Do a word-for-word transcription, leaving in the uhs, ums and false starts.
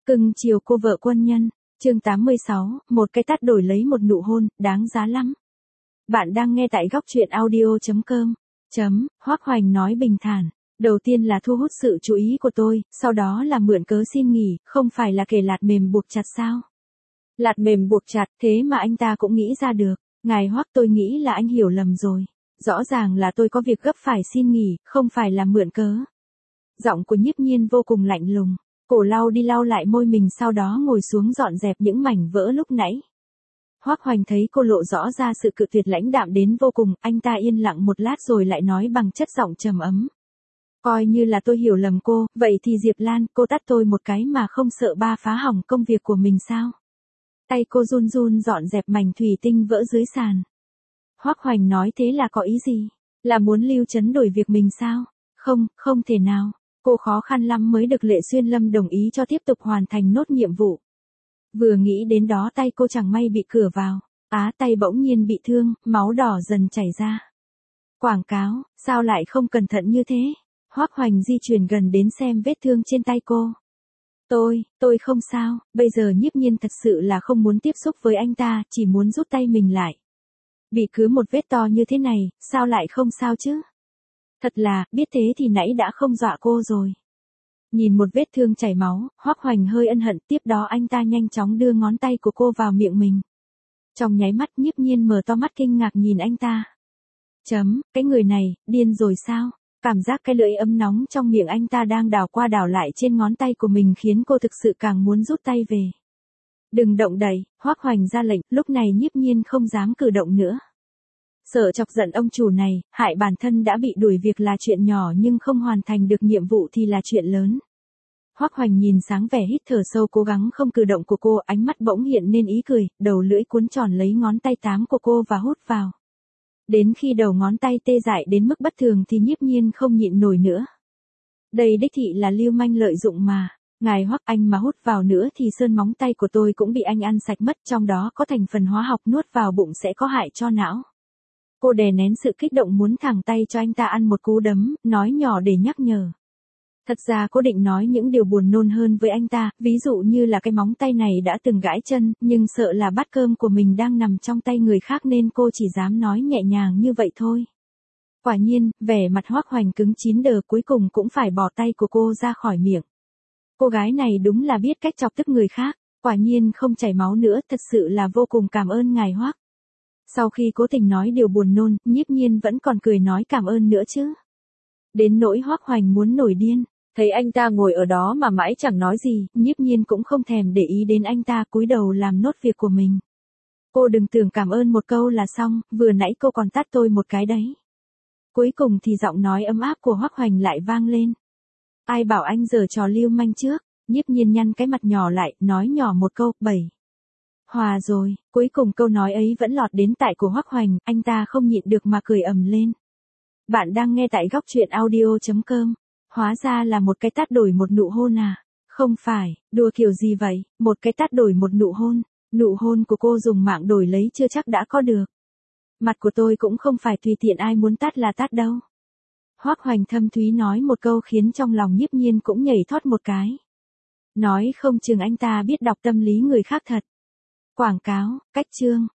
Cưng chiều cô vợ quân nhân, chương tám mươi sáu, một cái tát đổi lấy một nụ hôn, đáng giá lắm. Bạn đang nghe tại góc truyện audio chấm com. Chấm, Hoắc Hoành nói bình thản. Đầu tiên là thu hút sự chú ý của tôi, sau đó là mượn cớ xin nghỉ, không phải là kể lạt mềm buộc chặt sao? Lạt mềm buộc chặt, thế mà anh ta cũng nghĩ ra được. Ngài Hoắc, tôi nghĩ là anh hiểu lầm rồi. Rõ ràng là tôi có việc gấp phải xin nghỉ, không phải là mượn cớ. Giọng của Nhiếp Nhiên vô cùng lạnh lùng. Cổ lau đi lau lại môi mình, sau đó ngồi xuống dọn dẹp những mảnh vỡ lúc nãy. Hoắc Hoành thấy cô lộ rõ ra sự cự tuyệt lãnh đạm đến vô cùng, anh ta yên lặng một lát rồi lại nói bằng chất giọng trầm ấm. Coi như là tôi hiểu lầm cô, vậy thì Diệp Lan, cô tát tôi một cái mà không sợ ba phá hỏng công việc của mình sao? Tay cô run run dọn dẹp mảnh thủy tinh vỡ dưới sàn. Hoắc Hoành nói thế là có ý gì? Là muốn Lưu Chấn đổi việc mình sao? Không, không thể nào. Cô khó khăn lắm mới được Lệ Xuyên Lâm đồng ý cho tiếp tục hoàn thành nốt nhiệm vụ. Vừa nghĩ đến đó tay cô chẳng may bị cửa vào. Á, tay bỗng nhiên bị thương, máu đỏ dần chảy ra. Quảng cáo, sao lại không cẩn thận như thế? Hoắc Hoành di chuyển gần đến xem vết thương trên tay cô. Tôi, tôi không sao, bây giờ Nhiếp Nhiên thật sự là không muốn tiếp xúc với anh ta, chỉ muốn rút tay mình lại. Bị cứ một vết to như thế này, sao lại không sao chứ? Thật là, biết thế thì nãy đã không dọa cô rồi. Nhìn một vết thương chảy máu, Hoắc Hoành hơi ân hận, tiếp đó anh ta nhanh chóng đưa ngón tay của cô vào miệng mình. Trong nháy mắt Nhiếp Nhiên mở to mắt kinh ngạc nhìn anh ta. Chấm, cái người này, điên rồi sao? Cảm giác cái lưỡi ấm nóng trong miệng anh ta đang đảo qua đảo lại trên ngón tay của mình khiến cô thực sự càng muốn rút tay về. Đừng động đậy, Hoắc Hoành ra lệnh, lúc này Nhiếp Nhiên không dám cử động nữa. Sợ chọc giận ông chủ này, hại bản thân đã bị đuổi việc là chuyện nhỏ nhưng không hoàn thành được nhiệm vụ thì là chuyện lớn. Hoắc Hoành nhìn sáng vẻ hít thở sâu cố gắng không cử động của cô, ánh mắt bỗng hiện nên ý cười, đầu lưỡi cuốn tròn lấy ngón tay tám của cô và hút vào. Đến khi đầu ngón tay tê dại đến mức bất thường thì Nhiếp Nhiên không nhịn nổi nữa. Đây đích thị là lưu manh lợi dụng mà. Ngài Hoắc, anh mà hút vào nữa thì sơn móng tay của tôi cũng bị anh ăn sạch mất, trong đó có thành phần hóa học nuốt vào bụng sẽ có hại cho não. Cô đè nén sự kích động muốn thẳng tay cho anh ta ăn một cú đấm, nói nhỏ để nhắc nhở. Thật ra cô định nói những điều buồn nôn hơn với anh ta, ví dụ như là cái móng tay này đã từng gãi chân, nhưng sợ là bát cơm của mình đang nằm trong tay người khác nên cô chỉ dám nói nhẹ nhàng như vậy thôi. Quả nhiên, vẻ mặt Hoắc Hoành cứng chín đờ, cuối cùng cũng phải bỏ tay của cô ra khỏi miệng. Cô gái này đúng là biết cách chọc tức người khác, quả nhiên không chảy máu nữa, thật sự là vô cùng cảm ơn ngài Hoắc. Sau khi cố tình nói điều buồn nôn, Nhiếp Nhiên vẫn còn cười nói cảm ơn nữa chứ. Đến nỗi Hoắc Hoành muốn nổi điên, thấy anh ta ngồi ở đó mà mãi chẳng nói gì, Nhiếp Nhiên cũng không thèm để ý đến anh ta, cúi đầu làm nốt việc của mình. Cô đừng tưởng cảm ơn một câu là xong, vừa nãy cô còn tát tôi một cái đấy. Cuối cùng thì giọng nói ấm áp của Hoắc Hoành lại vang lên. Ai bảo anh giở trò lưu manh trước? Nhiếp Nhiên nhăn cái mặt nhỏ lại, nói nhỏ một câu, bảy. Hòa rồi, cuối cùng câu nói ấy vẫn lọt đến tai của Hoắc Hoành, anh ta không nhịn được mà cười ầm lên. Bạn đang nghe tại góc truyện audio chấm com. Hóa ra là một cái tát đổi một nụ hôn à? Không phải, đùa kiểu gì vậy, một cái tát đổi một nụ hôn, nụ hôn của cô dùng mạng đổi lấy chưa chắc đã có được. Mặt của tôi cũng không phải tùy tiện ai muốn tát là tát đâu. Hoắc Hoành thâm thúy nói một câu khiến trong lòng Nhiếp Nhiên cũng nhảy thoát một cái. Nói không chừng anh ta biết đọc tâm lý người khác thật. Quảng cáo, cách chương.